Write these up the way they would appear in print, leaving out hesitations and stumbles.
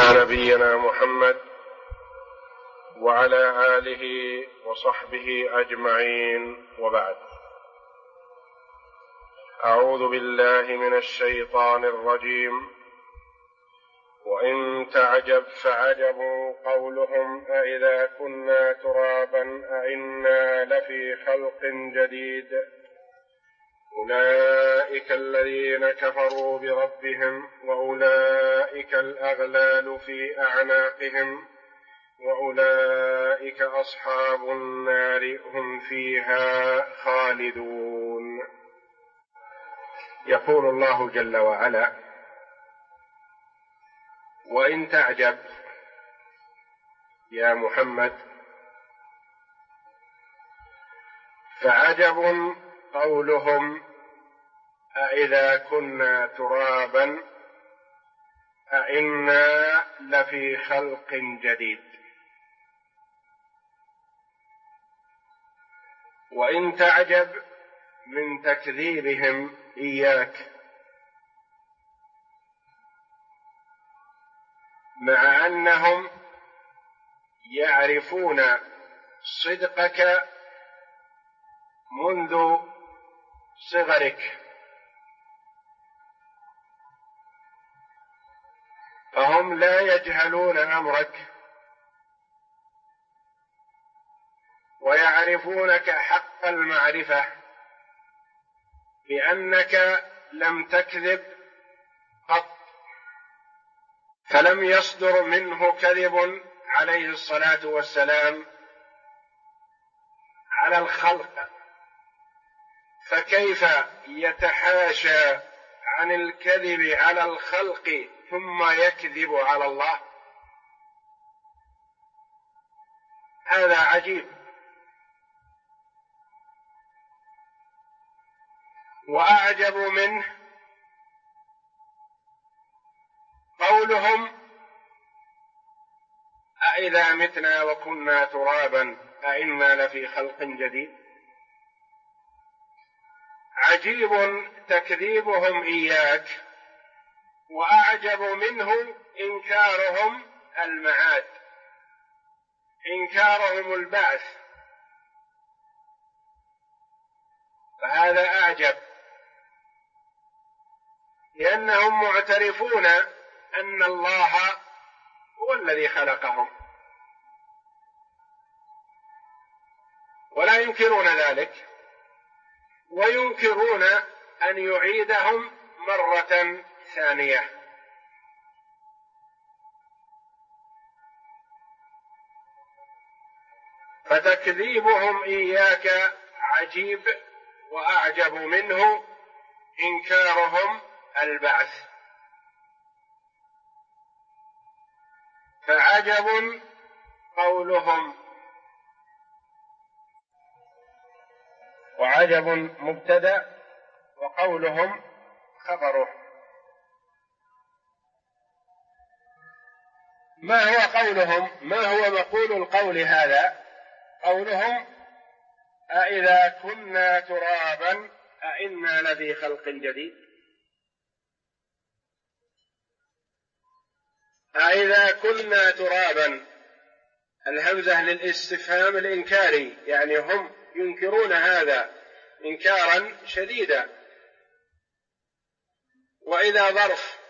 على نبينا محمد وعلى آله وصحبه أجمعين، وبعد. أعوذ بالله من الشيطان الرجيم. وإن تعجب فعجب قولهم أإذا كنا ترابا أإنا لفي خلق جديد أولئك الذين كفروا بربهم وأولئك الأغلال في أعناقهم وأولئك أصحاب النار هم فيها خالدون. يقول الله جل وعلا: وإن تعجب يا محمد فعجب قولهم أإذا كنا ترابا أإنا لفي خلق جديد. وإن تعجب من تكذيبهم إياك، مع أنهم يعرفون صدقك منذ صغرك، فهم لا يجهلون أمرك ويعرفونك حق المعرفة بأنك لم تكذب قط، فلم يصدر منه كذب عليه الصلاة والسلام على الخلق، فكيف يتحاشى عن الكذب على الخلق ثم يكذب على الله؟ هذا عجيب. وأعجب منه قولهم أإذا متنا وكنا ترابا أإنا لفي خلق جديد. عجيب تكذيبهم إياك، وأعجب منه إنكارهم المعاد، إنكارهم البعث، فهذا أعجب، لأنهم معترفون أن الله هو الذي خلقهم ولا ينكرون ذلك، وينكرون أن يعيدهم مرة ثانية. فتكذيبهم إياك عجيب، وأعجب منه إنكارهم البعث. فعجب قولهم، وعجب مبتدأ وقولهم خبره. ما هو قولهم؟ ما هو مقول القول هذا؟ قولهم أإذا كنا ترابا أإنا لفي خلق جديد. أإذا كنا ترابا، الهمزة للاستفهام الإنكاري، يعني هم ينكرون هذا إنكارا شديدا. وإذا ظرف،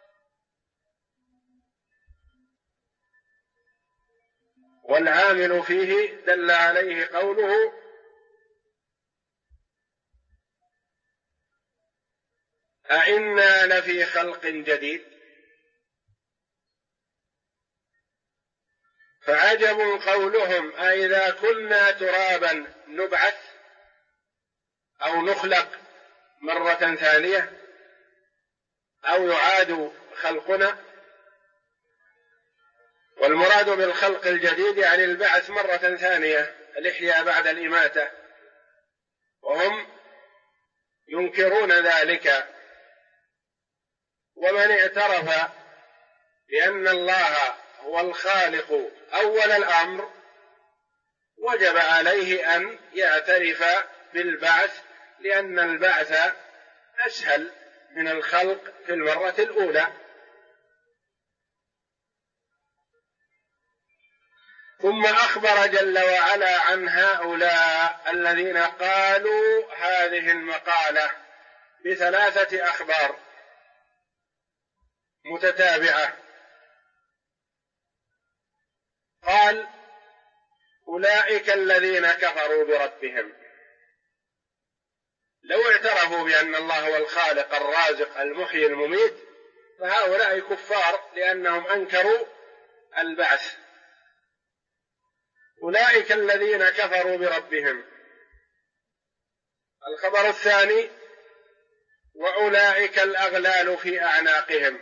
والعامل فيه دل عليه قوله أإنا لفي خلق جديد. فعجب قولهم أإذا كنا ترابا نبعث أو نخلق مرة ثانية أو يعاد خلقنا. والمراد بالخلق الجديد يعني البعث مرة ثانية، الإحياء بعد الإماتة، وهم ينكرون ذلك. ومن اعترف بأن الله هو الخالق أول الأمر وجب عليه أن يعترف بالبعث، لأن البعث أسهل من الخلق في المرة الأولى. ثم أخبر جل وعلا عن هؤلاء الذين قالوا هذه المقالة ب3 أخبار متتابعة. قال: أولئك الذين كفروا بربهم. لو اعترفوا بأن الله هو الخالق الرازق المحيي المميت فهؤلاء كفار لأنهم أنكروا البعث. أولئك الذين كفروا بربهم. الخبر الثاني: وأولئك الأغلال في أعناقهم.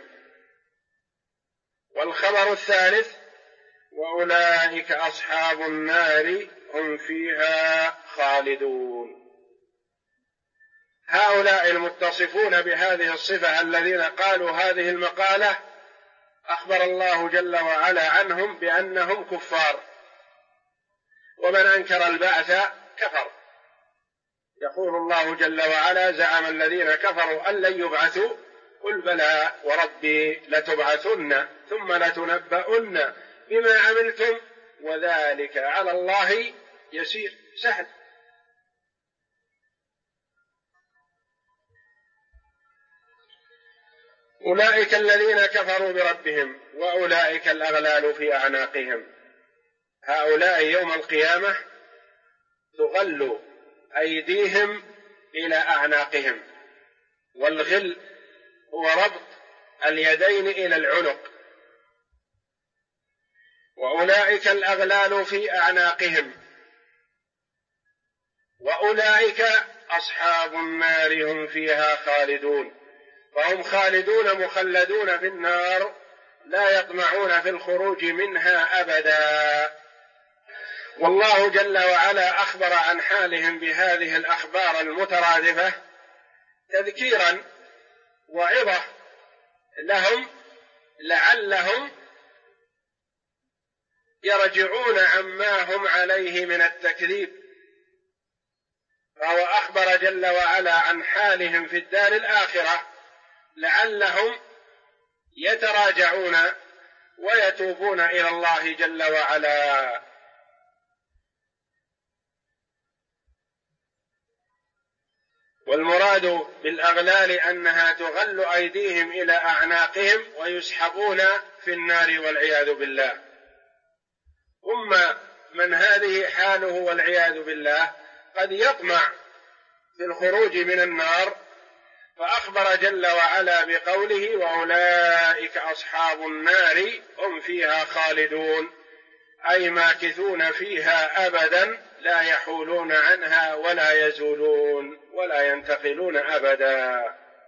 والخبر الثالث: وأولئك أصحاب النار هم فيها خالدون. هؤلاء المتصفون بهذه الصفة الذين قالوا هذه المقالة أخبر الله جل وعلا عنهم بأنهم كفار، ومن أنكر البعث كفر. يقول الله جل وعلا: زعم الذين كفروا أن لن يبعثوا قل بلى وربي لتبعثن ثم لتنبؤن بما عملتم وذلك على الله يسير. سهل. أولئك الذين كفروا بربهم وأولئك الأغلال في أعناقهم. هؤلاء يوم القيامة تغل أيديهم إلى أعناقهم، والغل هو ربط اليدين إلى العنق. وأولئك الأغلال في أعناقهم وأولئك أصحاب النار هم فيها خالدون. فهم خالدون مخلدون في النار لا يطمعون في الخروج منها أبدا. والله جل وعلا أخبر عن حالهم بهذه الأخبار المترادفة تذكيرا وعظة لهم لعلهم يرجعون عما هم عليه من التكذيب. فهو أخبر جل وعلا عن حالهم في الدار الآخرة لعلهم يتراجعون ويتوبون إلى الله جل وعلا. والمراد بالأغلال أنها تغل أيديهم إلى أعناقهم ويسحبون في النار والعياذ بالله. ثم من هذه حاله والعياذ بالله قد يطمع في الخروج من النار، فأخبر جل وعلا بقوله: وأولئك أصحاب النار هم فيها خالدون، أي ماكثون فيها أبدا لا يحولون عنها ولا يزولون ولا ينتقلون أبدا.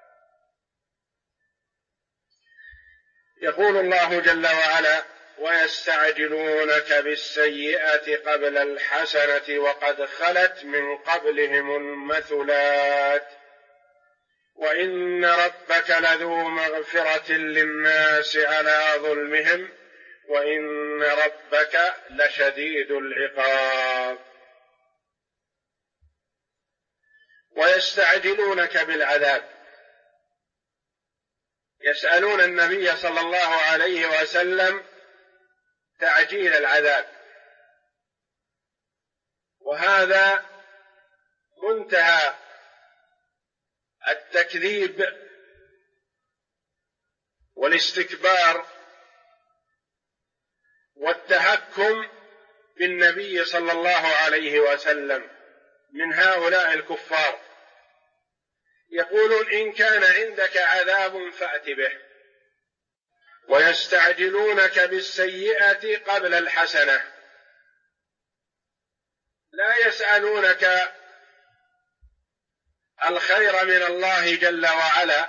يقول الله جل وعلا: ويستعجلونك بالسيئة قبل الحسنة وقد خلت من قبلهم المثلات وإن ربك لذو مغفرة للناس على ظلمهم وإن ربك لشديد العقاب. ويستعجلونك بالعذاب، يسألون النبي صلى الله عليه وسلم تعجيل العذاب، وهذا منتهى التكذيب والاستكبار والتهكم بالنبي صلى الله عليه وسلم من هؤلاء الكفار. يقولون: إن كان عندك عذاب فأت به. ويستعجلونك بالسيئة قبل الحسنة، لا يسألونك الخير من الله جل وعلا،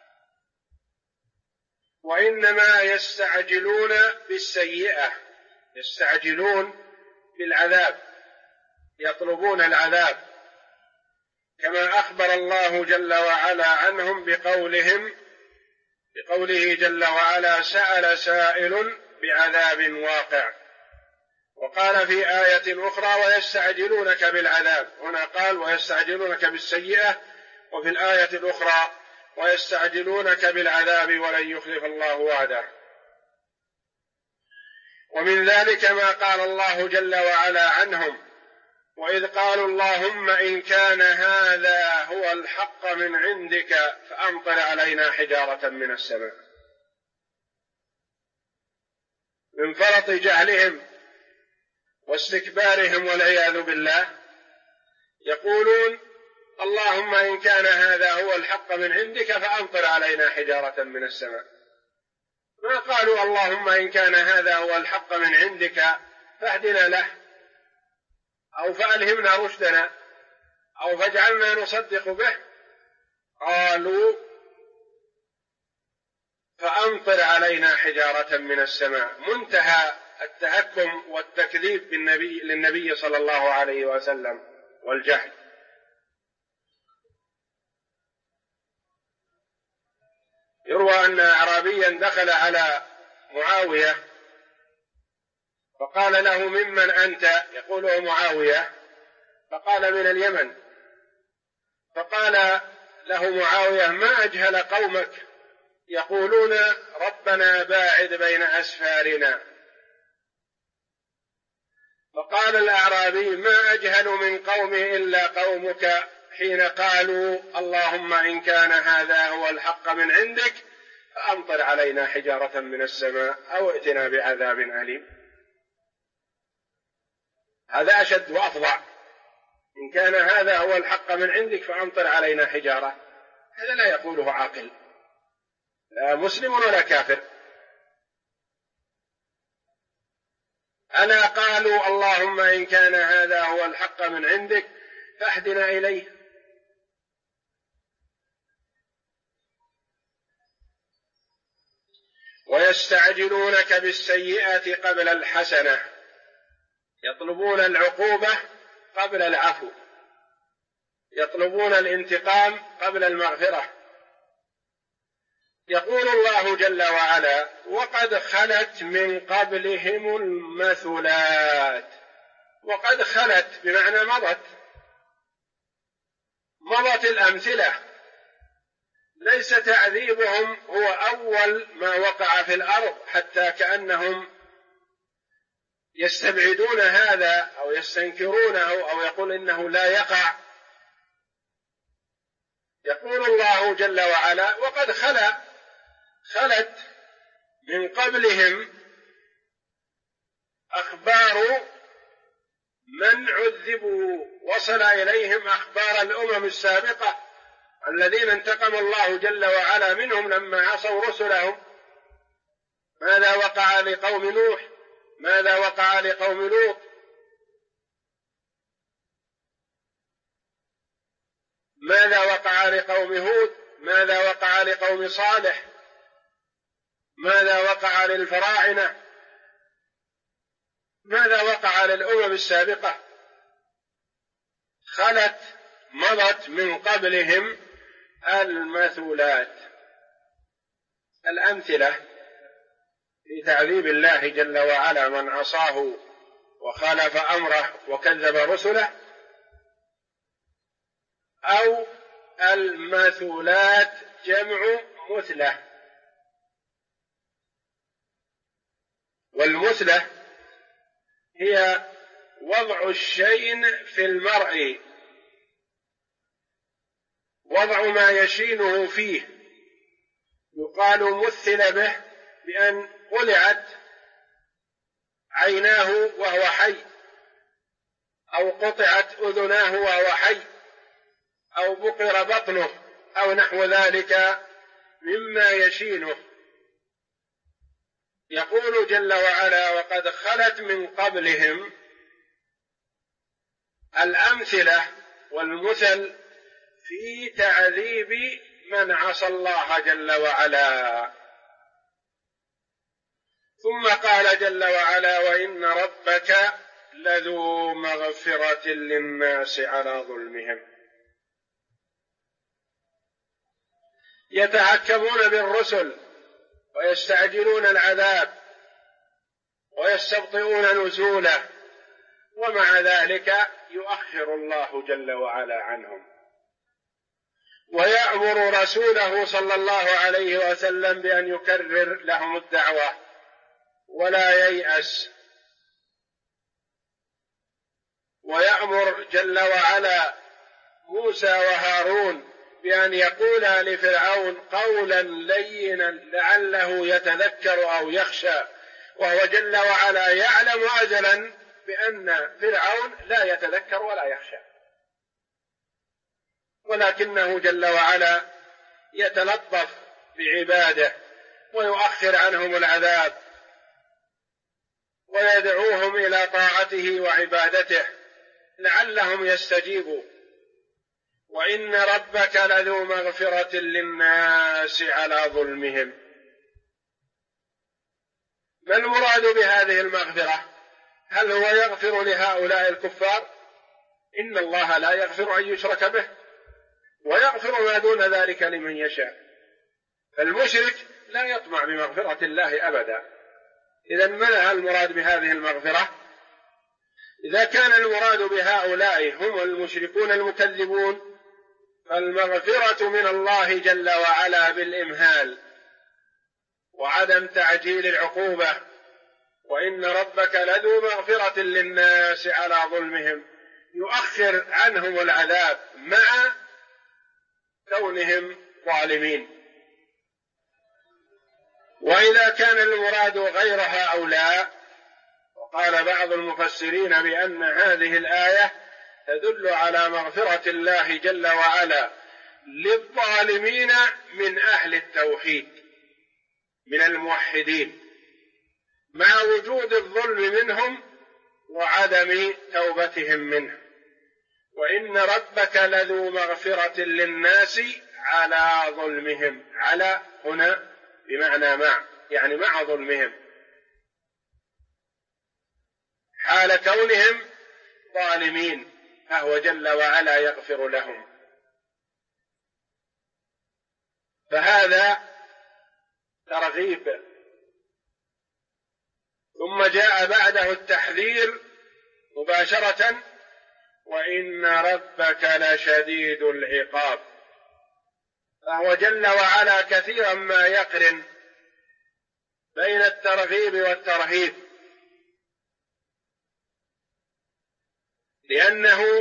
وإنما يستعجلون بالسيئة، يستعجلون بالعذاب، يطلبون العذاب، كما أخبر الله جل وعلا عنهم بقوله جل وعلا: سأل سائل بعذاب واقع. وقال في آية أخرى: ويستعجلونك بالعذاب. هنا قال: ويستعجلونك بالسيئة، وفي الآية الأخرى: ويستعجلونك بالعذاب ولن يخلف الله وعده. ومن ذلك ما قال الله جل وعلا عنهم: وإذ قالوا اللهم إن كان هذا هو الحق من عندك فأمطر علينا حجارة من السماء. من فرط جهلهم واستكبارهم والعياذ بالله يقولون: اللهم إن كان هذا هو الحق من عندك فأمطر علينا حجارة من السماء. ما قالوا: اللهم إن كان هذا هو الحق من عندك فاهدنا له، أو فألهمنا رشدنا، أو فاجعلنا نصدق به. قالوا: فأمطر علينا حجارة من السماء. منتهى التهكم والتكذيب للنبي صلى الله عليه وسلم والجهل. يروى أن أعرابيا دخل على معاوية فقال له: ممن أنت؟ يقول معاوية، فقال: من اليمن. فقال له معاوية: ما أجهل قومك يقولون ربنا باعد بين أسفارنا. فقال الأعرابي: ما أجهل من قومي إلا قومك حين قالوا اللهم إن كان هذا هو الحق من عندك فأمطر علينا حجارة من السماء أو ائتنا بعذاب أليم. هذا أشد وأفظع. إن كان هذا هو الحق من عندك فأمطر علينا حجارة، هذا لا يقوله عاقل، لا مسلم ولا كافر. ألا قالوا اللهم إن كان هذا هو الحق من عندك فاهدنا إليه. ويستعجلونك بالسيئة قبل الحسنة، يطلبون العقوبة قبل العفو، يطلبون الانتقام قبل المغفرة. يقول الله جل وعلا: وقد خلت من قبلهم المثلات. وقد خلت بمعنى مضت الأمثلة. ليس تعذيبهم هو أول ما وقع في الأرض حتى كأنهم يستبعدون هذا أو يستنكرونه أو يقول إنه لا يقع. يقول الله جل وعلا: وقد خلت من قبلهم أخبار من عذبوا، وصل إليهم أخبار الأمم السابقة الذين انتقم الله جل وعلا منهم لما عصوا رسلهم. ماذا وقع لقوم نوح؟ ماذا وقع لقوم لوط؟ ماذا وقع لقوم هود؟ ماذا وقع لقوم صالح؟ ماذا وقع للفراعنة؟ ماذا وقع للأمم السابقة؟ مضت من قبلهم المثلات، الأمثلة في تعذيب الله جل وعلا من عصاه وخالف أمره وكذب رسله، أو المثلات جمع مثلة. والمثلة هي وضع الشيء في المرء، وضع ما يشينه فيه. يقال مثل به بأن قلعت عيناه وهو حي، أو قطعت أذناه وهو حي، أو بقر بطنه، أو نحو ذلك مما يشينه. يقول جل وعلا: وقد خلت من قبلهم الأمثلة والمثل في تعذيب من عصى الله جل وعلا. ثم قال جل وعلا: وإن ربك لذو مغفرة للناس على ظلمهم. يتعكبون بالرسل ويستعجلون العذاب ويستبطئون نزوله، ومع ذلك يؤخر الله جل وعلا عنهم، ويأمر رسوله صلى الله عليه وسلم بأن يكرر لهم الدعوة ولا ييأس، ويأمر جل وعلا موسى وهارون بأن يقولا لفرعون قولا لينا لعله يتذكر أو يخشى، وهو جل وعلا يعلم أزلا بأن فرعون لا يتذكر ولا يخشى، ولكنه جل وعلا يتلطف بعباده ويؤخر عنهم العذاب ويدعوهم إلى طاعته وعبادته لعلهم يستجيبوا. وإن ربك لذو مغفرة للناس على ظلمهم. ما المراد بهذه المغفرة؟ هل هو يغفر لهؤلاء الكفار؟ إن الله لا يغفر أن يشرك به ويغفر ما دون ذلك لمن يشاء، فالمشرك لا يطمع بمغفرة الله أبدا. إذن ما المراد بهذه المغفرة؟ إذا كان المراد بهؤلاء هم المشركون المكذبون، فالمغفرة من الله جل وعلا بالإمهال وعدم تعجيل العقوبة. وإن ربك لذو مغفرة للناس على ظلمهم، يؤخر عنهم العذاب مع كونهم ظالمين. وإذا كان المراد غير هؤلاء، وقال بعض المفسرين بأن هذه الآية تدل على مغفرة الله جل وعلا للظالمين من أهل التوحيد من الموحدين، مع وجود الظلم منهم وعدم توبتهم منه. وإن ربك لذو مغفرة للناس على ظلمهم، على هنا بمعنى مع، يعني مع ظلمهم، حال كونهم ظالمين، فهو جل وعلا يغفر لهم. فهذا ترغيب، ثم جاء بعده التحذير مباشرة: وإن ربك لشديد العقاب. فهو جل وعلا كثيرا ما يقرن بين الترغيب والترهيب، لأنه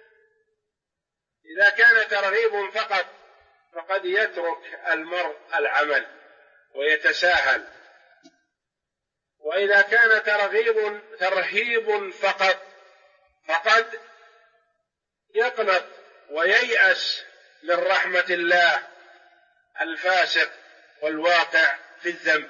إذا كان ترغيب فقط فقد يترك المرء العمل ويتساهل، وإذا كان ترهيب فقط فقد يقنط وييأس من رحمة الله الفاسق والواقع في الذنب.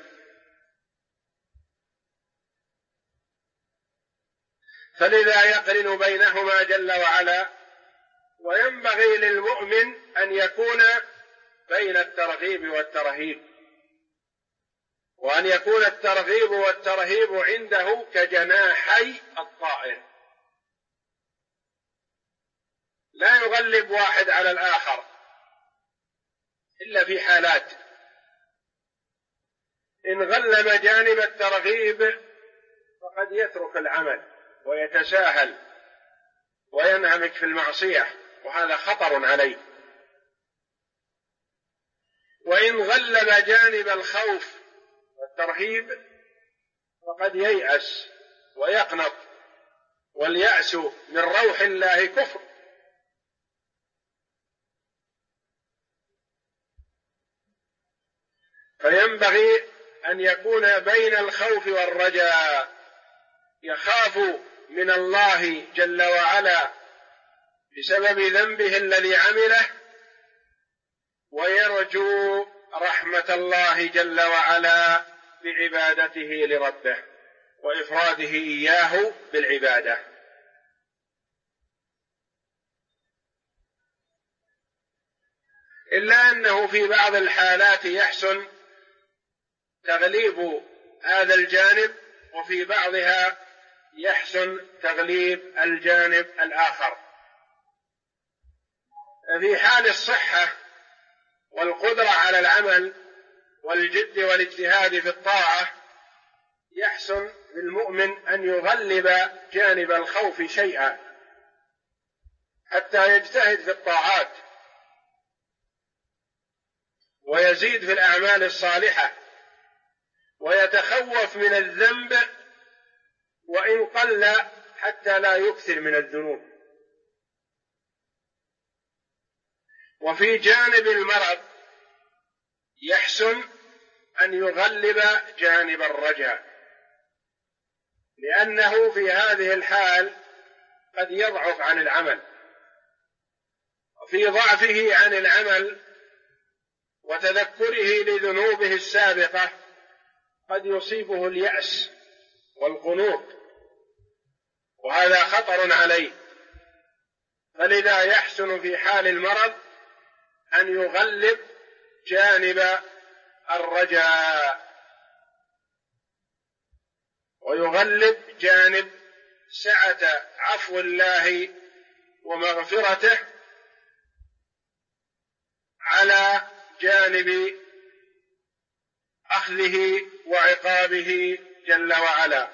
فلذا يقرن بينهما جل وعلا. وينبغي للمؤمن أن يكون بين الترغيب والترهيب، وأن يكون الترغيب والترهيب عنده كجناحي الطائر، لا يغلب واحد على الآخر إلا في حالات. إن غلب جانب الترغيب فقد يترك العمل ويتساهل وينهمك في المعصية، وهذا خطر عليه. وإن غلب جانب الخوف والترهيب فقد ييأس ويقنط، واليأس من روح الله كفر. فينبغي أن يكون بين الخوف والرجاء، يخاف من الله جل وعلا بسبب ذنبه الذي عمله، ويرجو رحمة الله جل وعلا بعبادته لربه وإفراده إياه بالعبادة. إلا أنه في بعض الحالات يحسن تغليب هذا الجانب، وفي بعضها يحسن تغليب الجانب الآخر. في حال الصحة والقدرة على العمل والجد والاجتهاد في الطاعة يحسن للمؤمن أن يغلب جانب الخوف شيئا حتى يجتهد في الطاعات ويزيد في الأعمال الصالحة، ويتخوف من الذنب وإن قل حتى لا يكثر من الذنوب. وفي جانب المرض يحسن أن يغلب جانب الرجاء، لأنه في هذه الحال قد يضعف عن العمل، وفي ضعفه عن العمل وتذكره لذنوبه السابقة قد يصيبه اليأس والقنوط، وهذا خطر عليه. فلذا يحسن في حال المرض أن يغلب جانب الرجاء، ويغلب جانب سعة عفو الله ومغفرته على جانب أخذه وعقابه جل وعلا.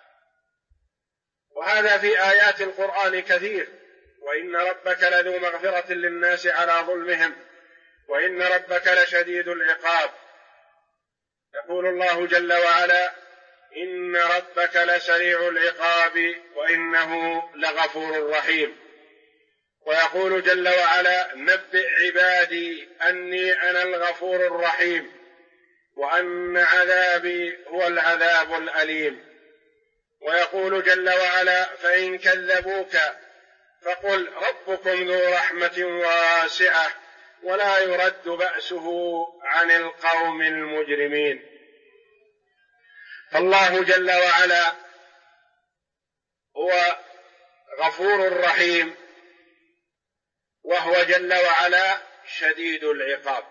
وهذا في آيات القرآن كثير: وإن ربك لذو مغفرة للناس على ظلمهم وإن ربك لشديد العقاب. يقول الله جل وعلا: إن ربك لسريع العقاب وإنه لغفور رحيم. ويقول جل وعلا: نبئ عبادي أني أنا الغفور الرحيم وأن عذابي هو العذاب الأليم. ويقول جل وعلا: فإن كذبوك فقل ربكم ذو رحمة واسعة ولا يرد بأسه عن القوم المجرمين. فالله جل وعلا هو غفور رحيم، وهو جل وعلا شديد العقاب.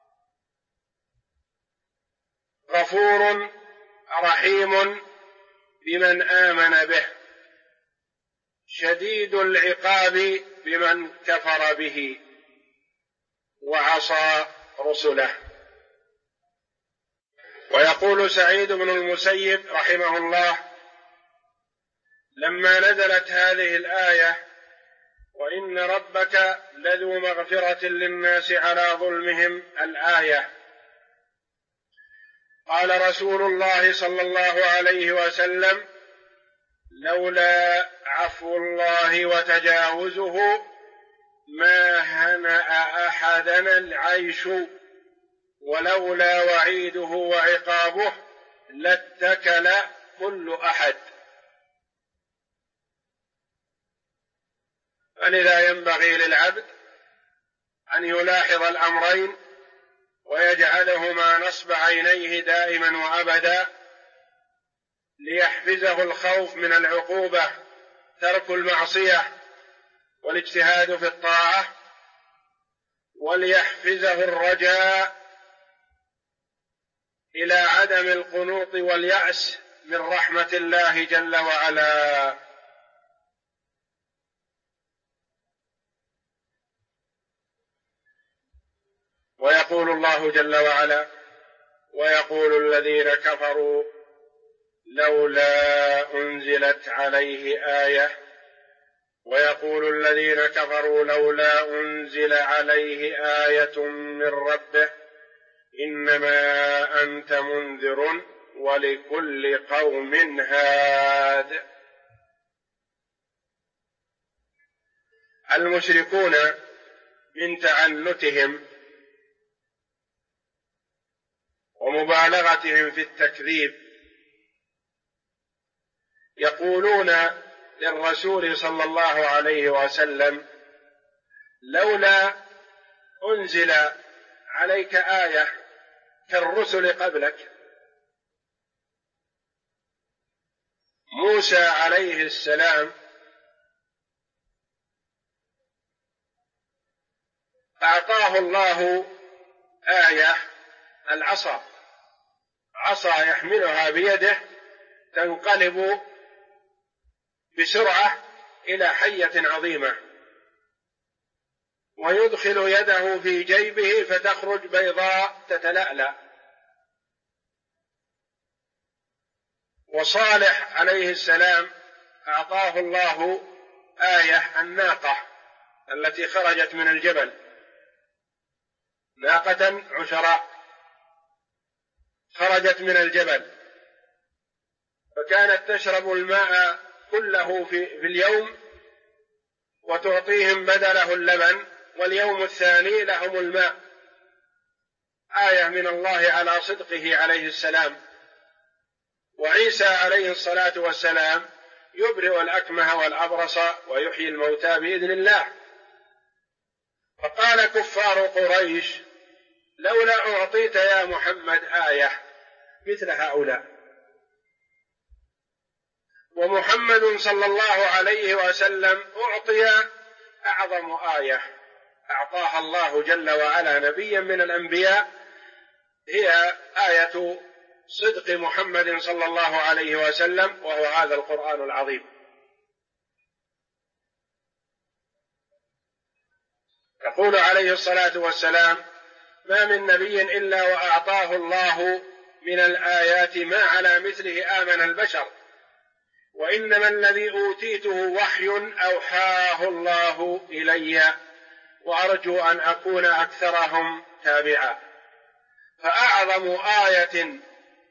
غفور رحيم بمن آمن به، شديد العقاب بمن كفر به وعصى رسله. ويقول سعيد بن المسيب رحمه الله: لما نزلت هذه الآية وإن ربك لذو مغفرة للناس على ظلمهم الآية، قال رسول الله صلى الله عليه وسلم: لولا عفو الله وتجاوزه ما هنأ أحدنا العيش، ولولا وعيده وعقابه لاتكل كل أحد. فلذا ينبغي للعبد أن يلاحظ الأمرين ويجعلهما نصب عينيه دائما وأبدا، ليحفزه الخوف من العقوبة ترك المعصية والاجتهاد في الطاعة، وليحفزه الرجاء إلى عدم القنوط واليأس من رحمة الله جل وعلا. ويقول الله جل وعلا: ويقول الذين كفروا لولا أنزلت عليه آية، ويقول الذين كفروا لولا أنزل عليه آية من ربه إنما أنت منذر ولكل قوم هاد. المشركون من تعنتهم ومبالغتهم في التكذيب يقولون للرسول صلى الله عليه وسلم: لولا أنزل عليك آية كالرسل قبلك. موسى عليه السلام أعطاه الله آية العصا، عصا يحملها بيده تنقلب بسرعة إلى حية عظيمة، ويدخل يده في جيبه فتخرج بيضاء تتلألأ. وصالح عليه السلام أعطاه الله آية الناقة التي خرجت من الجبل، ناقة عشراء، خرجت من الجبل، فكانت تشرب الماء كله في اليوم وتعطيهم بدله اللبن، واليوم الثاني لهم الماء. آية من الله على صدقه عليه السلام. وعيسى عليه الصلاة والسلام يبرئ الأكمه والأبرص ويحيي الموتى بإذن الله. فقال كفار قريش: لولا أعطيت يا محمد آية مثل هؤلاء. ومحمد صلى الله عليه وسلم أعطي أعظم آية أعطاها الله جل وعلا نبيا من الأنبياء، هي آية صدق محمد صلى الله عليه وسلم، وهو هذا القرآن العظيم. يقول عليه الصلاة والسلام: ما من نبي إلا وأعطاه الله من الآيات ما على مثله آمن البشر، وإنما الذي أوتيته وحي أوحاه الله إلي، وأرجو أن أكون أكثرهم تابعا. فأعظم آية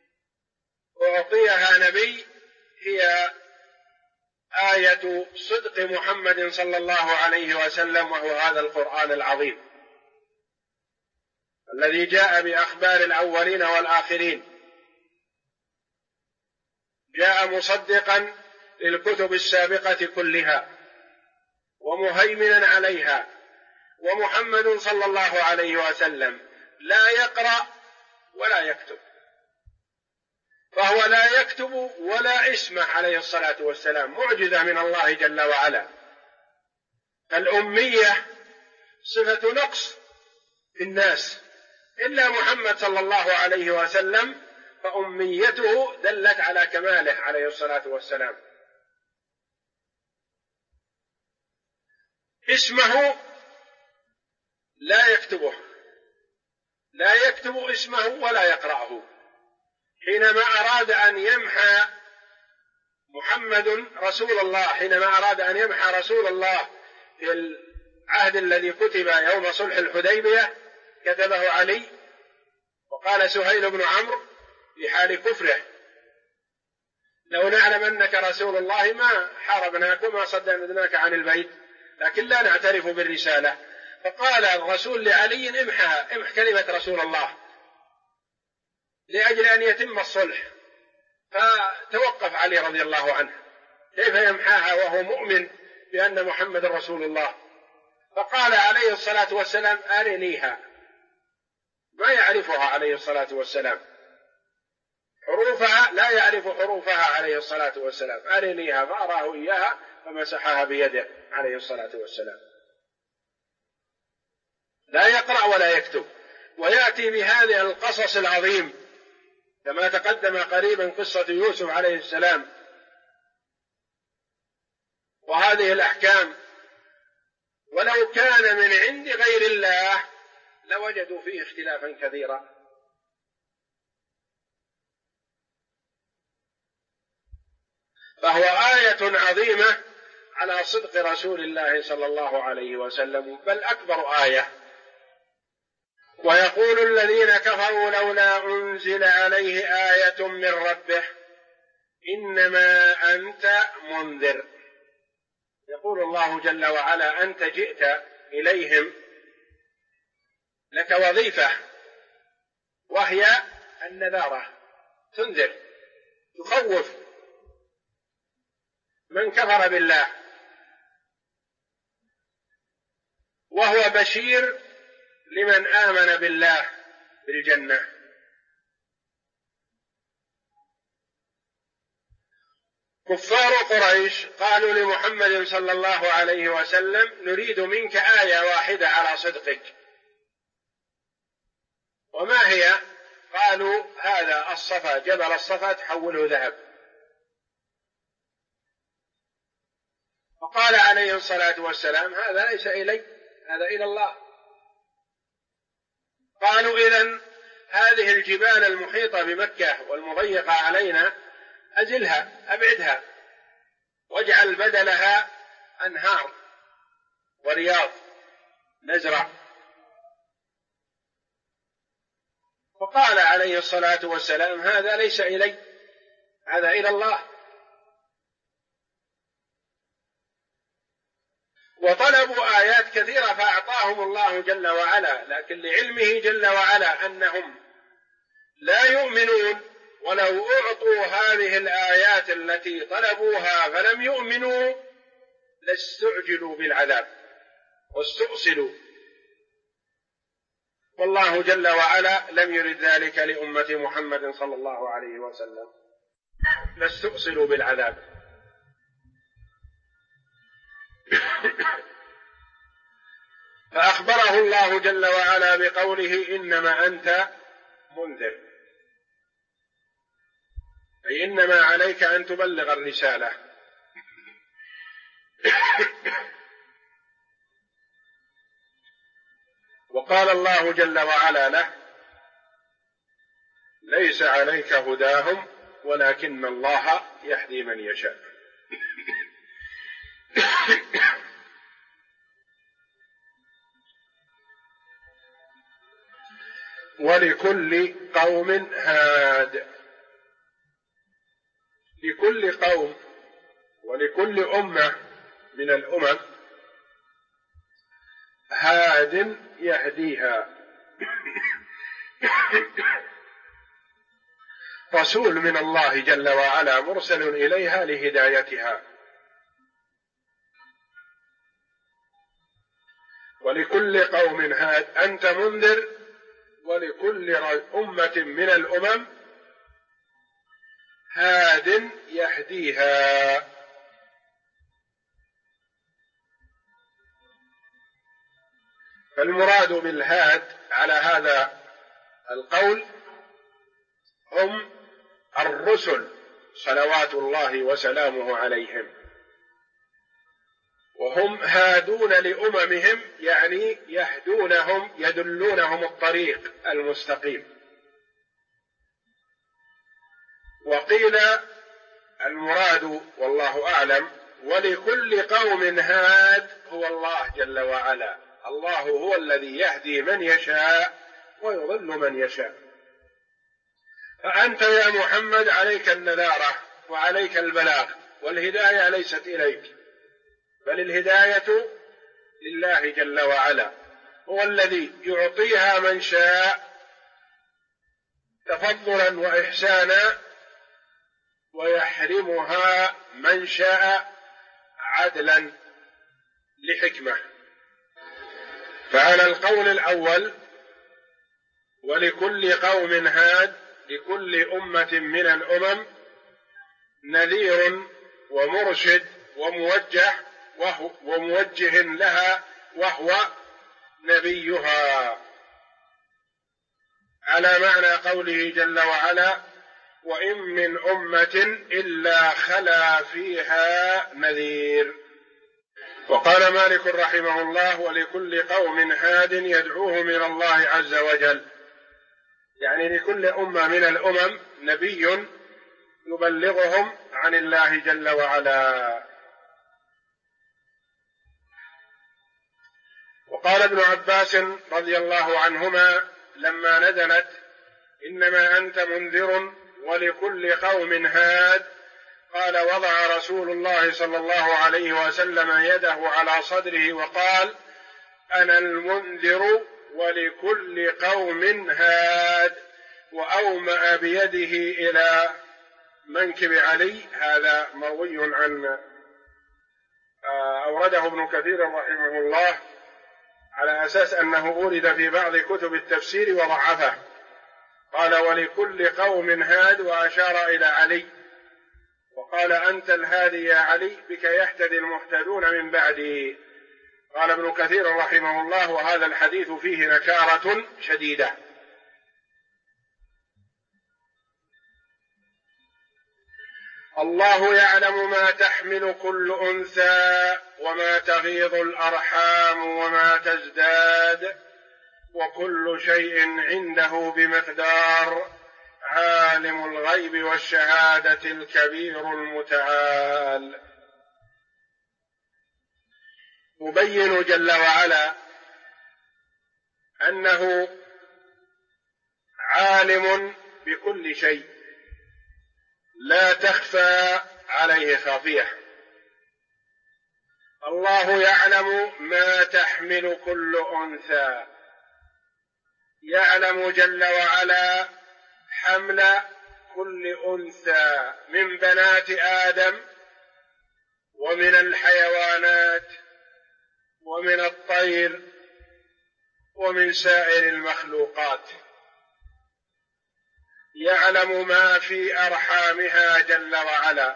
أعطيها نبي هي آية صدق محمد صلى الله عليه وسلم، وهو هذا القرآن العظيم الذي جاء بأخبار الأولين والآخرين، جاء مصدقا للكتب السابقة كلها ومهيمنا عليها. ومحمد صلى الله عليه وسلم لا يقرأ ولا يكتب، فهو لا يكتب ولا يسمع عليه الصلاة والسلام، معجزة من الله جل وعلا. الأمية صفة نقص في الناس، إلا محمد صلى الله عليه وسلم فأميته دلت على كماله عليه الصلاة والسلام. اسمه لا يكتبه، لا يكتب اسمه ولا يقرأه. حينما أراد أن يمحى محمد رسول الله، حينما أراد أن يمحى رسول الله في العهد الذي كتب يوم صلح الحديبية كتبه علي، وقال سهيل بن عمرو في حال كفره: لو نعلم أنك رسول الله ما حاربناك وما صددناك عن البيت، لكن لا نعترف بالرسالة. فقال الرسول لعلي: امح كلمة رسول الله لأجل أن يتم الصلح. فتوقف علي رضي الله عنه، كيف يمحاها وهو مؤمن بأن محمد رسول الله؟ فقال عليه الصلاة والسلام: أرنيها. ما يعرفها عليه الصلاة والسلام، حروفها لا يعرف حروفها عليه الصلاة والسلام. أرنيها، فأراه إياها فمسحها بيده عليه الصلاة والسلام. لا يقرأ ولا يكتب. ويأتي بهذه القصص العظيم كما تقدم قريبا قصة يوسف عليه السلام، وهذه الأحكام، ولو كان من عند غير الله لوجدوا فيه اختلافا كثيرا. فهو آية عظيمة على صدق رسول الله صلى الله عليه وسلم، بل أكبر آية. ويقول الذين كفروا: لولا أنزل عليه آية من ربه إنما أنت منذر. يقول الله جل وعلا: أنت جئت إليهم، لك وظيفة وهي النذارة، تنذر، تخوف من كفر بالله، وهو بشير لمن آمن بالله بالجنة. كفار قريش قالوا لمحمد صلى الله عليه وسلم: نريد منك آية واحدة على صدقك. وما هي؟ قالوا: هذا الصفا، جبل الصفا تحوله ذهب. فقال عليه الصلاة والسلام: هذا ليس إلي، هذا إلى الله. قالوا: إذن هذه الجبال المحيطة بمكة والمضيقة علينا أزلها، أبعدها، واجعل بدلها أنهار ورياض نزرع. فقال عليه الصلاة والسلام: هذا ليس إلي، هذا إلى الله. وطلبوا آيات كثيرة فأعطاهم الله جل وعلا، لكن لعلمه جل وعلا أنهم لا يؤمنون، ولو أعطوا هذه الآيات التي طلبوها فلم يؤمنوا لاستعجلوا بالعذاب واستؤصلوا، والله جل وعلا لم يرد ذلك لأمة محمد صلى الله عليه وسلم، لاستؤصلوا بالعذاب. فأخبره الله جل وعلا بقوله: إنما أنت منذر، أي إنما عليك أن تبلغ الرسالة. وقال الله جل وعلا له: ليس عليك هداهم ولكن الله يهدي من يشاء. ولكل قوم هاد، لكل قوم ولكل أمة من الأمم هاد يهديها، رسول من الله جل وعلا مرسل إليها لهدايتها. ولكل قوم هاد، أنت منذر، ولكل أمة من الأمم هاد يهديها. فالمراد بالهاد على هذا القول هم الرسل صلوات الله وسلامه عليهم، وهم هادون لأممهم، يعني يهدونهم يدلونهم الطريق المستقيم. وقيل المراد والله أعلم ولكل قوم هاد هو الله جل وعلا، الله هو الذي يهدي من يشاء ويضل من يشاء. فأنت يا محمد عليك النذارة وعليك البلاغ، والهداية ليست إليك، بل الهداية لله جل وعلا، هو الذي يعطيها من شاء تفضلا وإحسانا، ويحرمها من شاء عدلا لحكمة. فعلى القول الأول ولكل قوم هاد، لكل أمة من الأمم نذير ومرشد وموجه لها وهو نبيها، على معنى قوله جل وعلا: وإن من أمة إلا خلا فيها نذير. وقال مالك رحمه الله: ولكل قوم هاد يدعوهم إلى الله عز وجل، يعني لكل أمة من الأمم نبي يبلغهم عن الله جل وعلا. وقال ابن عباس رضي الله عنهما لما نزلت إنما أنت منذر ولكل قوم هاد، قال: وضع رسول الله صلى الله عليه وسلم يده على صدره وقال: أنا المنذر ولكل قوم هاد، وأومأ بيده إلى منكب علي. هذا مروي عن أورده ابن كثير رحمه الله على أساس أنه أورد في بعض كتب التفسير وضعفه. قال: ولكل قوم هاد، وأشار إلى علي وقال: أنت الهادي يا علي، بك يهتدي المهتدون من بعدي. قال ابن كثير رحمه الله: وهذا الحديث فيه نكارة شديدة. الله يعلم ما تحمل كل أنثى وما تغيض الأرحام وما تزداد، وكل شيء عنده بمقدار، عالم الغيب والشهادة الكبير المتعال. يبين جل وعلا أنه عالم بكل شيء لا تخفى عليه خافية. الله يعلم ما تحمل كل أنثى، يعلم جل وعلا حمل كل أنثى من بنات آدم ومن الحيوانات ومن الطير ومن سائر المخلوقات، يعلم ما في أرحامها جل وعلا،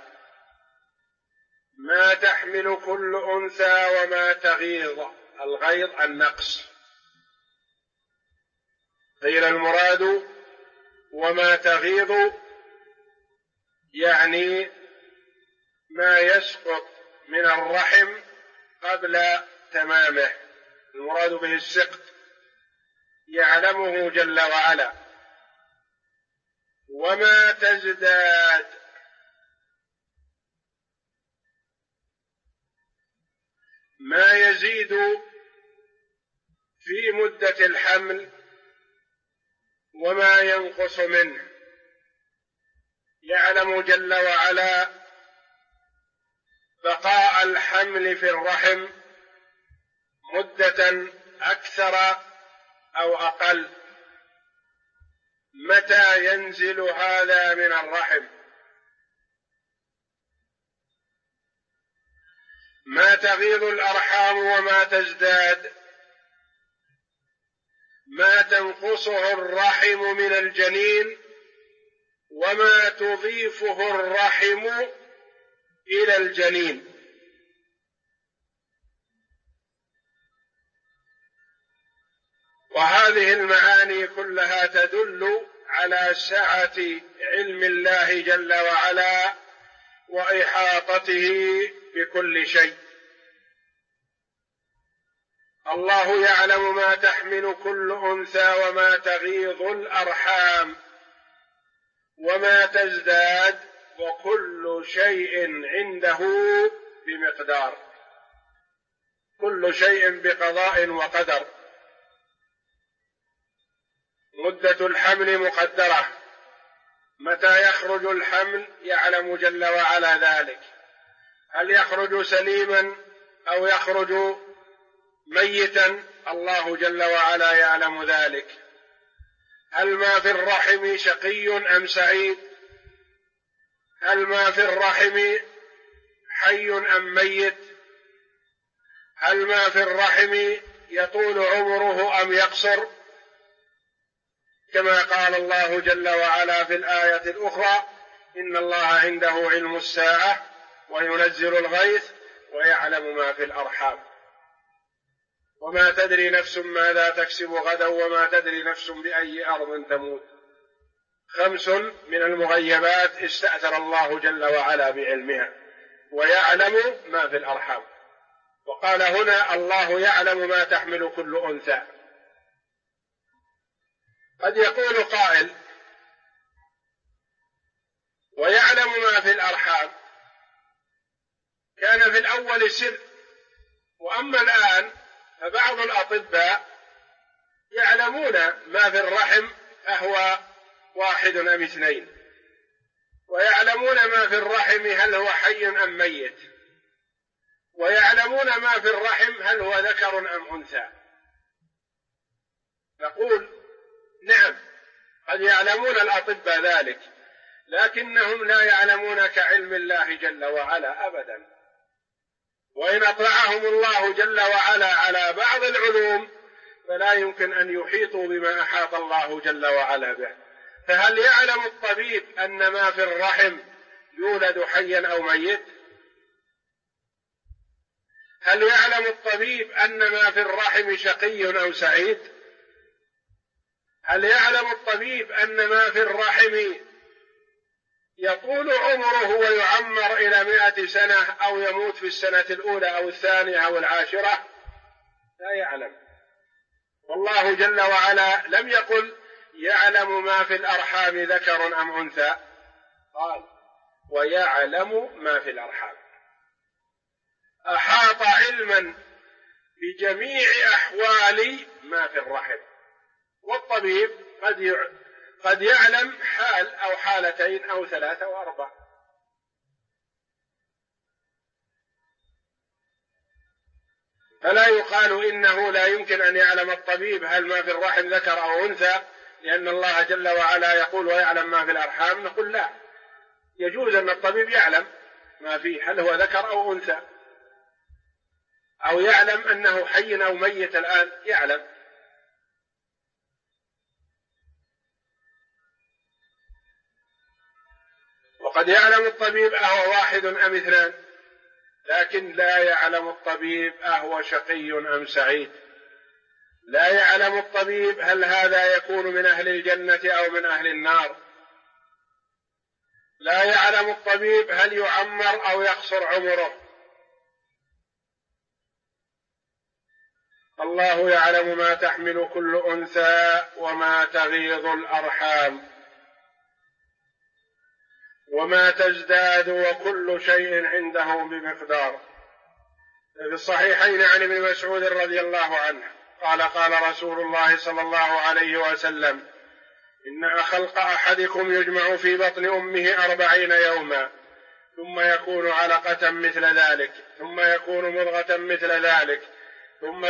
ما تحمل كل أنثى وما تغيض. الغيض النقص، غير المراد وما تغيض يعني ما يسقط من الرحم قبل تمامه، المراد به السقط، يعلمه جل وعلا. وما تزداد، ما يزيد في مدة الحمل وما ينقص منه، يعلم جل وعلا بقاء الحمل في الرحم مدة أكثر أو أقل، متى ينزل هذا من الرحم، ما تغيض الأرحام وما تزداد، ما تنقصه الرحم من الجنين وما تضيفه الرحم إلى الجنين. وهذه المعاني كلها تدل على سعة علم الله جل وعلا وإحاطته بكل شيء. الله يعلم ما تحمل كل أنثى وما تغيض الأرحام وما تزداد، وكل شيء عنده بمقدار، كل شيء بقضاء وقدر. مدة الحمل مقدرة، متى يخرج الحمل يعلم جل وعلا ذلك، هل يخرج سليما أو يخرج ميتا، الله جل وعلا يعلم ذلك. هل ما في الرحم شقي أم سعيد، هل ما في الرحم حي أم ميت، هل ما في الرحم يطول عمره أم يقصر، كما قال الله جل وعلا في الآية الأخرى: إن الله عنده علم الساعة وينزل الغيث ويعلم ما في الأرحام وما تدري نفس ماذا تكسب غدا وما تدري نفس بأي أرض تموت. 5 من المغيبات استأثر الله جل وعلا بعلمها، ويعلم ما في الأرحام. وقال هنا: الله يعلم ما تحمل كل أنثى. قد يقول قائل: ويعلم ما في الأرحام كان في الأول سر، وأما الآن فبعض الأطباء يعلمون ما في الرحم أهو 1 أم 2، ويعلمون ما في الرحم هل هو حي أم ميت، ويعلمون ما في الرحم هل هو ذكر أم أنثى. نقول: نعم، قد يعلمون الأطباء ذلك، لكنهم لا يعلمون كعلم الله جل وعلا أبدا. وإن أطلعهم الله جل وعلا على بعض العلوم فلا يمكن أن يحيطوا بما أحاط الله جل وعلا به. فهل يعلم الطبيب أن ما في الرحم يولد حيا أو ميت؟ هل يعلم الطبيب أن ما في الرحم شقي أو سعيد؟ هل يعلم الطبيب أن ما في الرحم يطول عمره ويعمر إلى 100 سنة أو يموت في السنة الأولى أو الثانية أو العاشرة؟ لا يعلم. والله جل وعلا لم يقل يعلم ما في الأرحام ذكر أم أنثى، قال: ويعلم ما في الأرحام. أحاط علما بجميع أحوال ما في الرحم. والطبيب قد قد يعلم حال أو حالتين أو ثلاثة أو أربع. فلا يقال إنه لا يمكن أن يعلم الطبيب هل ما في الرحم ذكر أو أنثى، لأن الله جل وعلا يقول ويعلم ما في الأرحام. نقول لا، يجوز أن الطبيب يعلم ما فيه هل هو ذكر أو أنثى، أو يعلم أنه حي أو ميت الآن يعلم. وقد يعلم الطبيب أهو واحد أم اثنان، لكن لا يعلم الطبيب أهو شقي أم سعيد. لا يعلم الطبيب هل هذا يكون من أهل الجنة أو من أهل النار. لا يعلم الطبيب هل يعمر أو يقصر عمره. الله يعلم ما تحمل كل أنثى وما تغيض الأرحام وما تزداد وكل شيء عنده بمقدار. في الصحيحين عن ابن مسعود رضي الله عنه قال قال رسول الله صلى الله عليه وسلم: إن خلق أحدكم يجمع في بطن أمه 40 يوما ثم يكون علقة مثل ذلك ثم يكون مضغة مثل ذلك ثم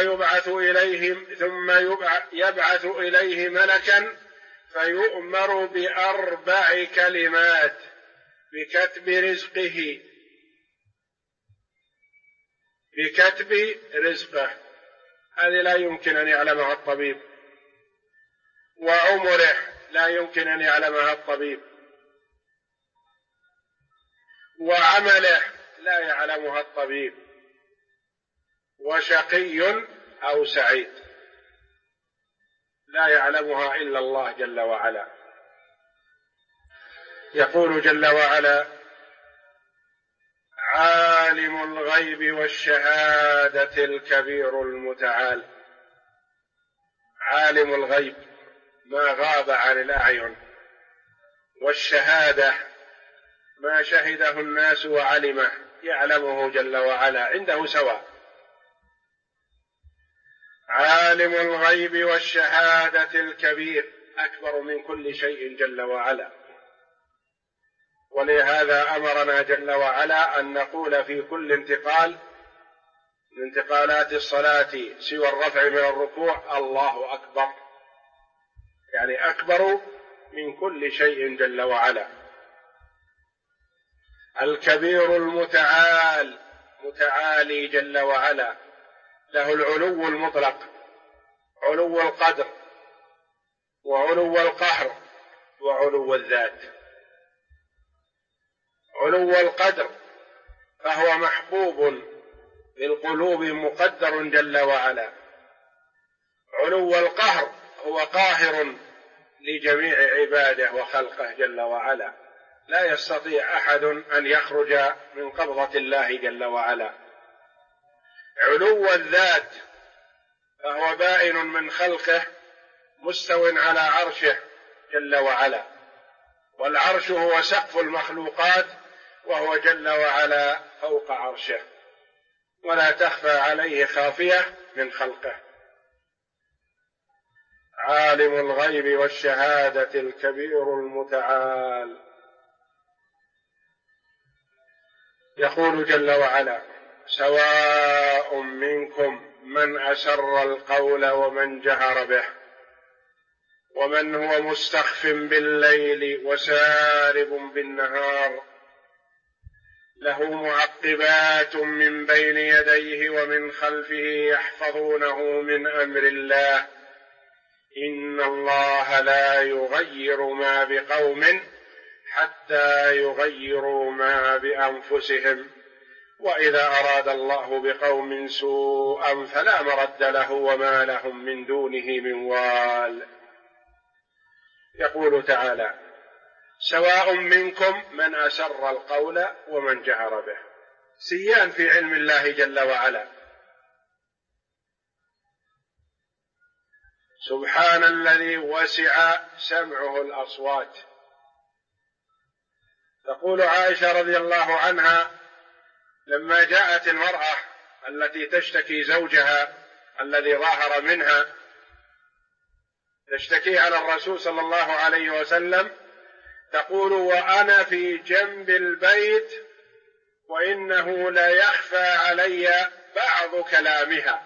يبعث إليه ملكا فيؤمر ب4 كلمات: بكتب رزقه، هذه لا يمكن أن يعلمها الطبيب. وعمره لا يمكن أن يعلمها الطبيب. وعمله لا يعلمها الطبيب. وشقي أو سعيد لا يعلمها إلا الله جل وعلا. يقول جل وعلا: عالم الغيب والشهادة الكبير المتعال. عالم الغيب ما غاب عن الأعين، والشهادة ما شهده الناس وعلمه، يعلمه جل وعلا، عنده سواء. عالم الغيب والشهادة الكبير، أكبر من كل شيء جل وعلا. ولهذا أمرنا جل وعلا أن نقول في كل انتقال من انتقالات الصلاة سوى الرفع من الركوع: الله أكبر، يعني أكبر من كل شيء جل وعلا. الكبير المتعال، متعالي جل وعلا، له العلو المطلق، علو القدر وعلو القهر وعلو الذات. علو القدر فهو محبوب بالقلوب مقدر جل وعلا. علو القهر هو قاهر لجميع عباده وخلقه جل وعلا، لا يستطيع أحد أن يخرج من قبضة الله جل وعلا. علو الذات فهو بائن من خلقه مستو على عرشه جل وعلا، والعرش هو سقف المخلوقات، وهو جل وعلا فوق عرشه، ولا تخفى عليه خافية من خلقه. عالم الغيب والشهادة الكبير المتعال. يقول جل وعلا: سواء منكم من أسر القول ومن جهر به ومن هو مستخف بالليل وسارب بالنهار له معقبات من بين يديه ومن خلفه يحفظونه من أمر الله إن الله لا يغير ما بقوم حتى يغيروا ما بأنفسهم وإذا أراد الله بقوم سوءا فلا مرد له وما لهم من دونه من وال. يقول تعالى: سواء منكم من أسر القول ومن جهر به. سيان في علم الله جل وعلا. سبحان الذي وسع سمعه الأصوات. تقول عائشة رضي الله عنها: لما جاءت المرأة التي تشتكي زوجها الذي ظاهر منها تشتكي على الرسول صلى الله عليه وسلم تقول: وأنا في جنب البيت وإنه لا يخفى علي بعض كلامها.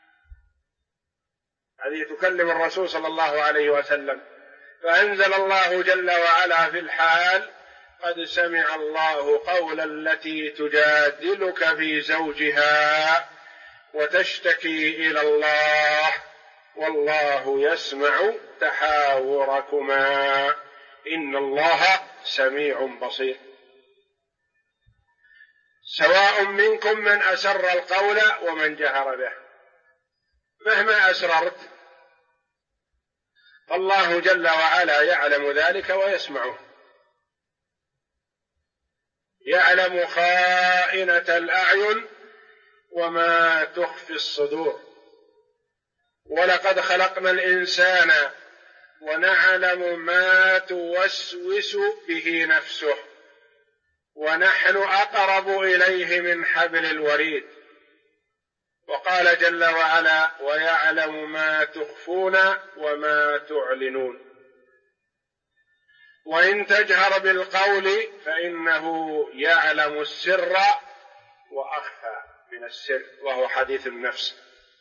هذه تكلم الرسول صلى الله عليه وسلم، فأنزل الله جل وعلا في الحال: قد سمع الله قول التي تجادلك في زوجها وتشتكي إلى الله والله يسمع تحاوركما إن الله سميع بصير. سواء منكم من أسر القول ومن جهر به. مهما أسررت فالله جل وعلا يعلم ذلك ويسمعه، يعلم خائنة الأعين وما تخفي الصدور. ولقد خلقنا الإنسان ونعلم ما توسوس به نفسه ونحن أقرب إليه من حبل الوريد. وقال جل وعلا: ويعلم ما تخفون وما تعلنون. وإن تجهر بالقول فإنه يعلم السر وأخفى من السر، وهو حديث النفس.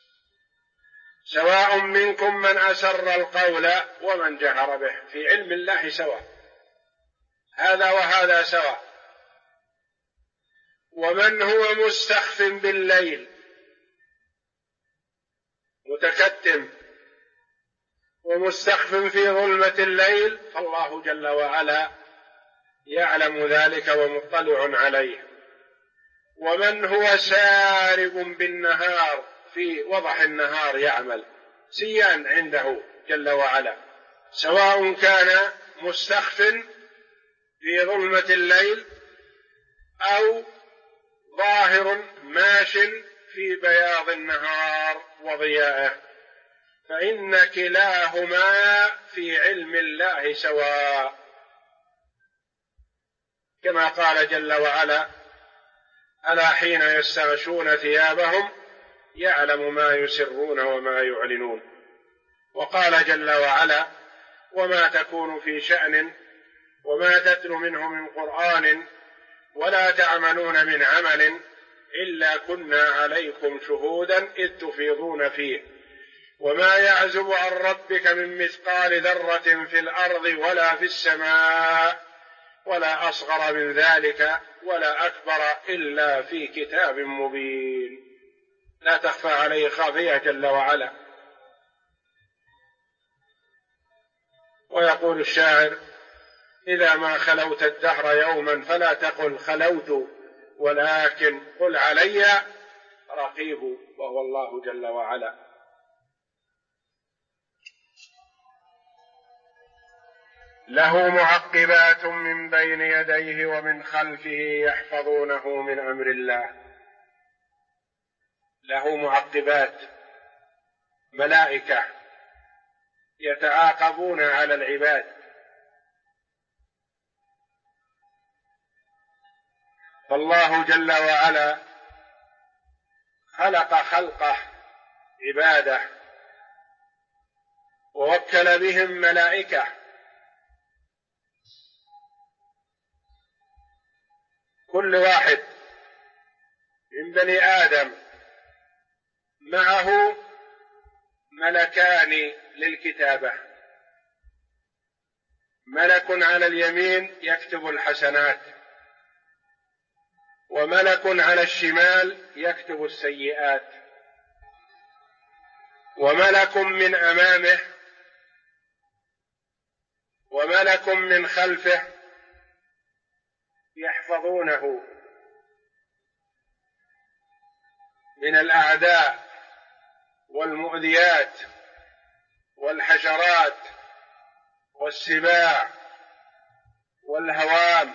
سواء منكم من أسر القول ومن جهر به، في علم الله سواء، هذا وهذا سواء. ومن هو مستخف بالليل متكتم ومستخف في ظلمة الليل، فالله جل وعلا يعلم ذلك ومطلع عليه. ومن هو سارب بالنهار، في وضح النهار يعمل، سيان عنده جل وعلا، سواء كان مستخف في ظلمة الليل أو ظاهر ماش في بياض النهار وضيائه، فإن كلاهما في علم الله سواء، كما قال جل وعلا: ألا حين يستغشون ثيابهم يعلم ما يسرون وما يعلنون. وقال جل وعلا: وما تكون في شأن وما تتلو منه من قرآن ولا تعملون من عمل إلا كنا عليكم شهودا إذ تفيضون فيه وما يعزب عن ربك من مثقال ذرة في الأرض ولا في السماء ولا أصغر من ذلك ولا أكبر إلا في كتاب مبين. لا تخفى عليه خافية جل وعلا. ويقول الشاعر: إذا ما خلوت الدهر يوما فلا تقل خلوت ولكن قل علي رقيب، وهو الله جل وعلا. له معقبات من بين يديه ومن خلفه يحفظونه من أمر الله. له معقبات، ملائكة يتعاقبون على العباد. فالله جل وعلا خلق خلقه عباده ووكل بهم ملائكة، كل واحد من بني آدم معه ملكان للكتابة، ملك على اليمين يكتب الحسنات وملك على الشمال يكتب السيئات، وملك من أمامه وملك من خلفه يحفظونه من الأعداء والمؤذيات والحشرات والسباع والهوام،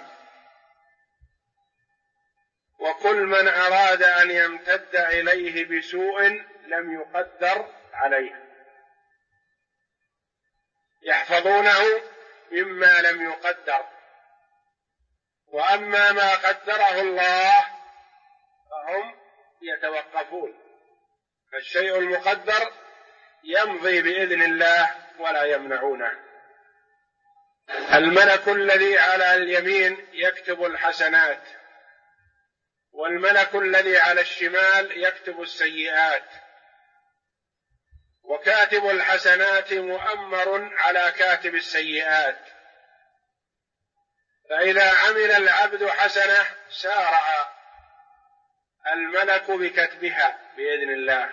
وكل من أراد أن يمتد إليه بسوء لم يقدر عليه، يحفظونه مما لم يقدر. وأما ما قدره الله فهم يتوقفون، فالشيء المقدر يمضي بإذن الله ولا يمنعونه. الملك الذي على اليمين يكتب الحسنات، والملك الذي على الشمال يكتب السيئات، وكاتب الحسنات مؤمر على كاتب السيئات، فإذا عمل العبد حسنة سارع الملك بكتبها بإذن الله،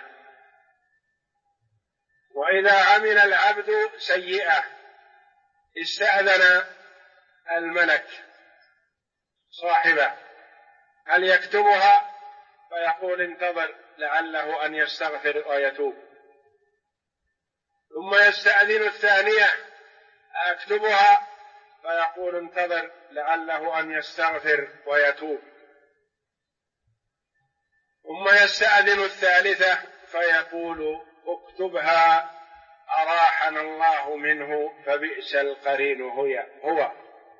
وإذا عمل العبد سيئة استأذن الملك صاحبه هل يكتبها، فيقول انتظر لعله أن يستغفر ويتوب، ثم يستأذن الثانية أكتبها، فيقول انتظر لعله أن يستغفر ويتوب، ثم يستأذن الثالثة فيقول اكتبها أراحنا الله منه فبئس القرين هو.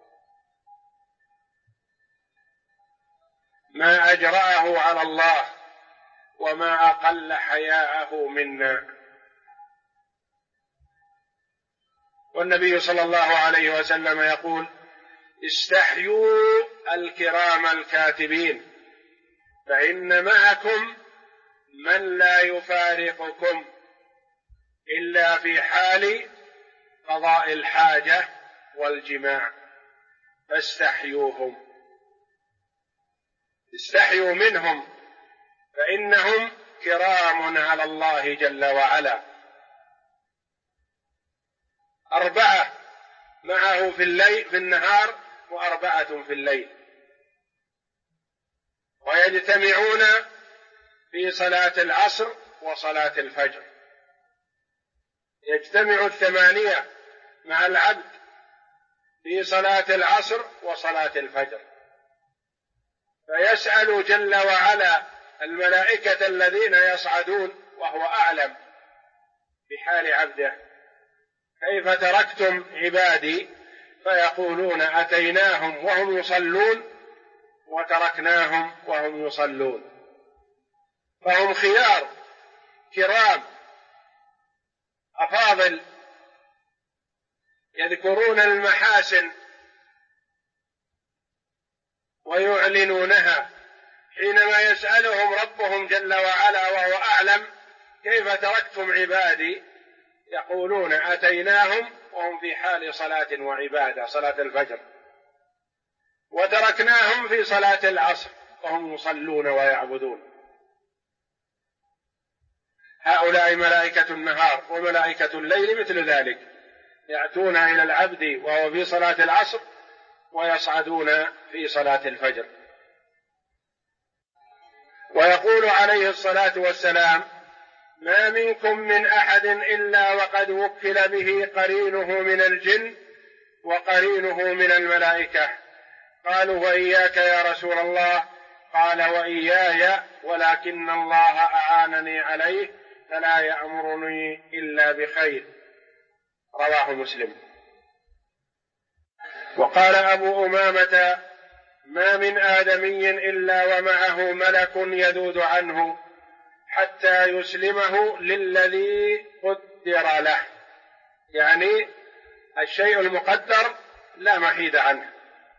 ما أجرأه على الله وما أقل حياءه منا. والنبي صلى الله عليه وسلم يقول استحيوا الكرام الكاتبين فإن معكم من لا يفارقكم إلا في حال قضاء الحاجة والجماع، فاستحيوهم، استحيوا منهم فإنهم كرام على الله جل وعلا. 4 معه في الليل في النهار و4 في الليل، ويجتمعون في صلاة العصر وصلاة الفجر، يجتمع 8 مع العبد في صلاة العصر وصلاة الفجر، فيسأل جل وعلا الملائكة الذين يصعدون وهو أعلم بحال عبده كيف تركتم عبادي، فيقولون أتيناهم وهم يصلون وتركناهم وهم يصلون، فهم خيار كرام أفاضل يذكرون المحاسن ويعلنونها حينما يسألهم ربهم جل وعلا وهو أعلم كيف تركتم عبادي، يقولون أتيناهم وهم في حال صلاة وعبادة صلاة الفجر، وتركناهم في صلاة العصر وهم يصلون ويعبدون. هؤلاء ملائكة النهار، وملائكة الليل مثل ذلك يأتون إلى العبد وهو في صلاة العصر ويصعدون في صلاة الفجر. ويقول عليه الصلاة والسلام ما منكم من أحد إلا وقد وكل به قرينه من الجن وقرينه من الملائكة. قالوا وإياك يا رسول الله؟ قال وإياي، ولكن الله أعانني عليه فلا يأمرني إلا بخير. رواه مسلم. وقال أبو أمامة ما من آدمي إلا ومعه ملك يذود عنه حتى يسلمه للذي قدر له، يعني الشيء المقدر لا محيد عنه.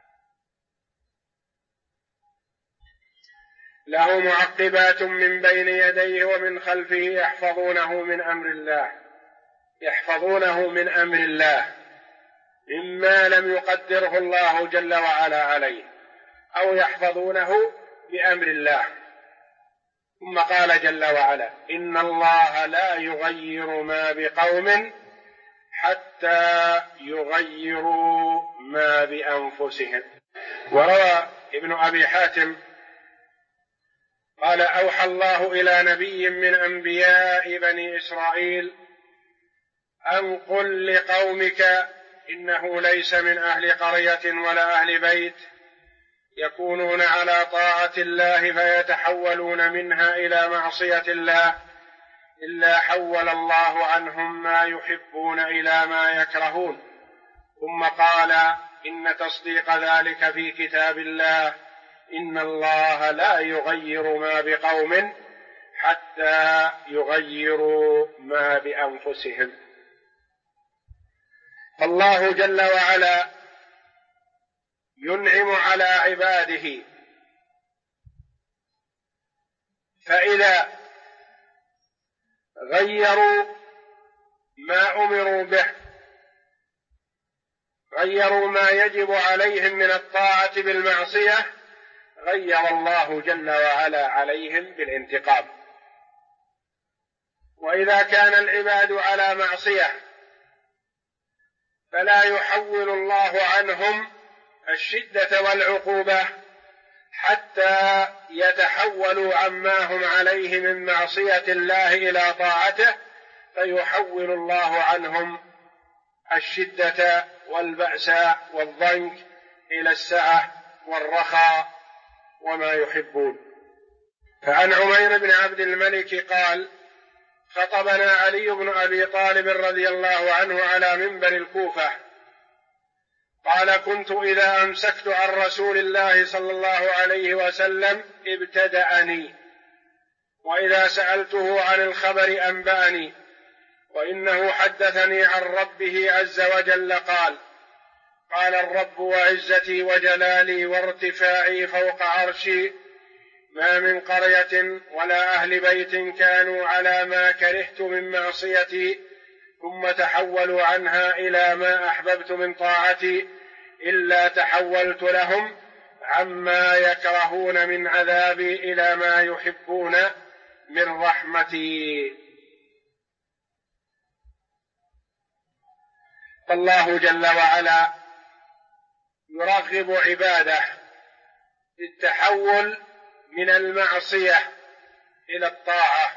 له معقبات من بين يديه ومن خلفه يحفظونه من أمر الله، يحفظونه من أمر الله مما لم يقدره الله جل وعلا عليه، أو يحفظونه بأمر الله. ثم قال جل وعلا إن الله لا يغير ما بقوم حتى يغيروا ما بأنفسهم. وروى ابن أبي حاتم قال أوحى الله إلى نبي من أنبياء بني إسرائيل أن قل لقومك إنه ليس من أهل قرية ولا أهل بيت يكونون على طاعة الله فيتحولون منها إلى معصية الله إلا حول الله عنهم ما يحبون إلى ما يكرهون. ثم قال إن تصديق ذلك في كتاب الله إن الله لا يغير ما بقوم حتى يغيروا ما بأنفسهم. الله جل وعلا ينعم على عباده، فإذا غيروا ما أمروا به، غيروا ما يجب عليهم من الطاعة بالمعصية، غير الله جل وعلا عليهم بالانتقام. وإذا كان العباد على معصية فلا يحول الله عنهم الشدة والعقوبة حتى يتحولوا عما هم عليه من معصية الله إلى طاعته، فيحول الله عنهم الشدة والبأس والضنك إلى السعة والرخاء وما يحبون. فعن عمير بن عبد الملك قال: خطبنا علي بن أبي طالب رضي الله عنه على منبر الكوفة، قال: كنت إذا أمسكت عن رسول الله صلى الله عليه وسلم ابتدأني، وإذا سألته عن الخبر أنبأني، وإنه حدثني عن ربه عز وجل قال: قال الرب وعزتي وجلالي وارتفاعي فوق عرشي: ما من قرية ولا أهل بيت كانوا على ما كرهت من معصيتي ثم تحولوا عنها إلى ما أحببت من طاعتي إلا تحولت لهم عما يكرهون من عذابي إلى ما يحبون من رحمتي. فالله جل وعلا يرغب عباده بالتحول من المعصية إلى الطاعة،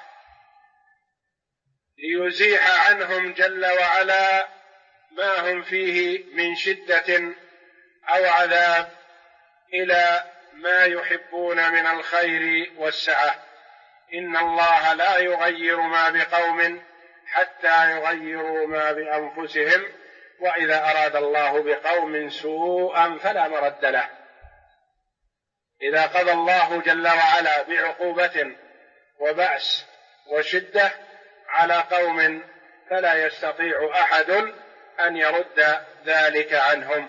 ليزيح عنهم جل وعلا ما هم فيه من شدة أو عذاب إلى ما يحبون من الخير والسعة. إن الله لا يغير ما بقوم حتى يغيروا ما بأنفسهم، وإذا أراد الله بقوم سوءا فلا مرد له. إذا قضى الله جل وعلا بعقوبة وبأس وشدة على قوم فلا يستطيع أحد أن يرد ذلك عنهم.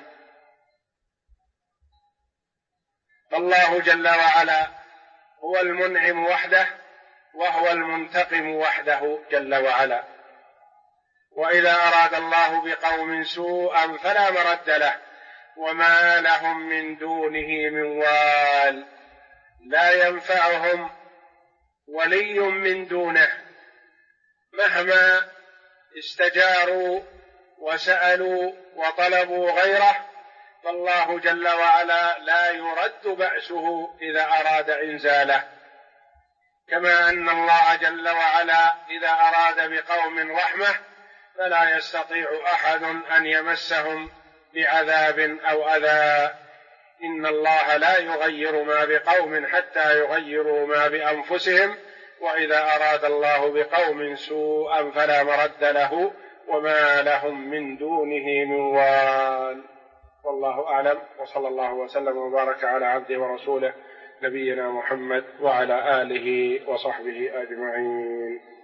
فالله جل وعلا هو المنعم وحده، وهو المنتقم وحده جل وعلا. وإذا أراد الله بقوم سوءا فلا مرد له، وما لهم من دونه من وال. لا ينفعهم ولي من دونه مهما استجاروا وسألوا وطلبوا غيره، فالله جل وعلا لا يرد بأسه إذا أراد إنزاله. كما أن الله جل وعلا إذا أراد بقوم رحمة فلا يستطيع أحد أن يمسهم بعذاب أو أذى. إن الله لا يغير ما بقوم حتى يغيروا ما بأنفسهم، وإذا أراد الله بقوم سوءا فلا مرد له، وما لهم من دونه من وال. والله أعلم، وصلى الله وسلم وبارك على عبده ورسوله نبينا محمد وعلى آله وصحبه أجمعين.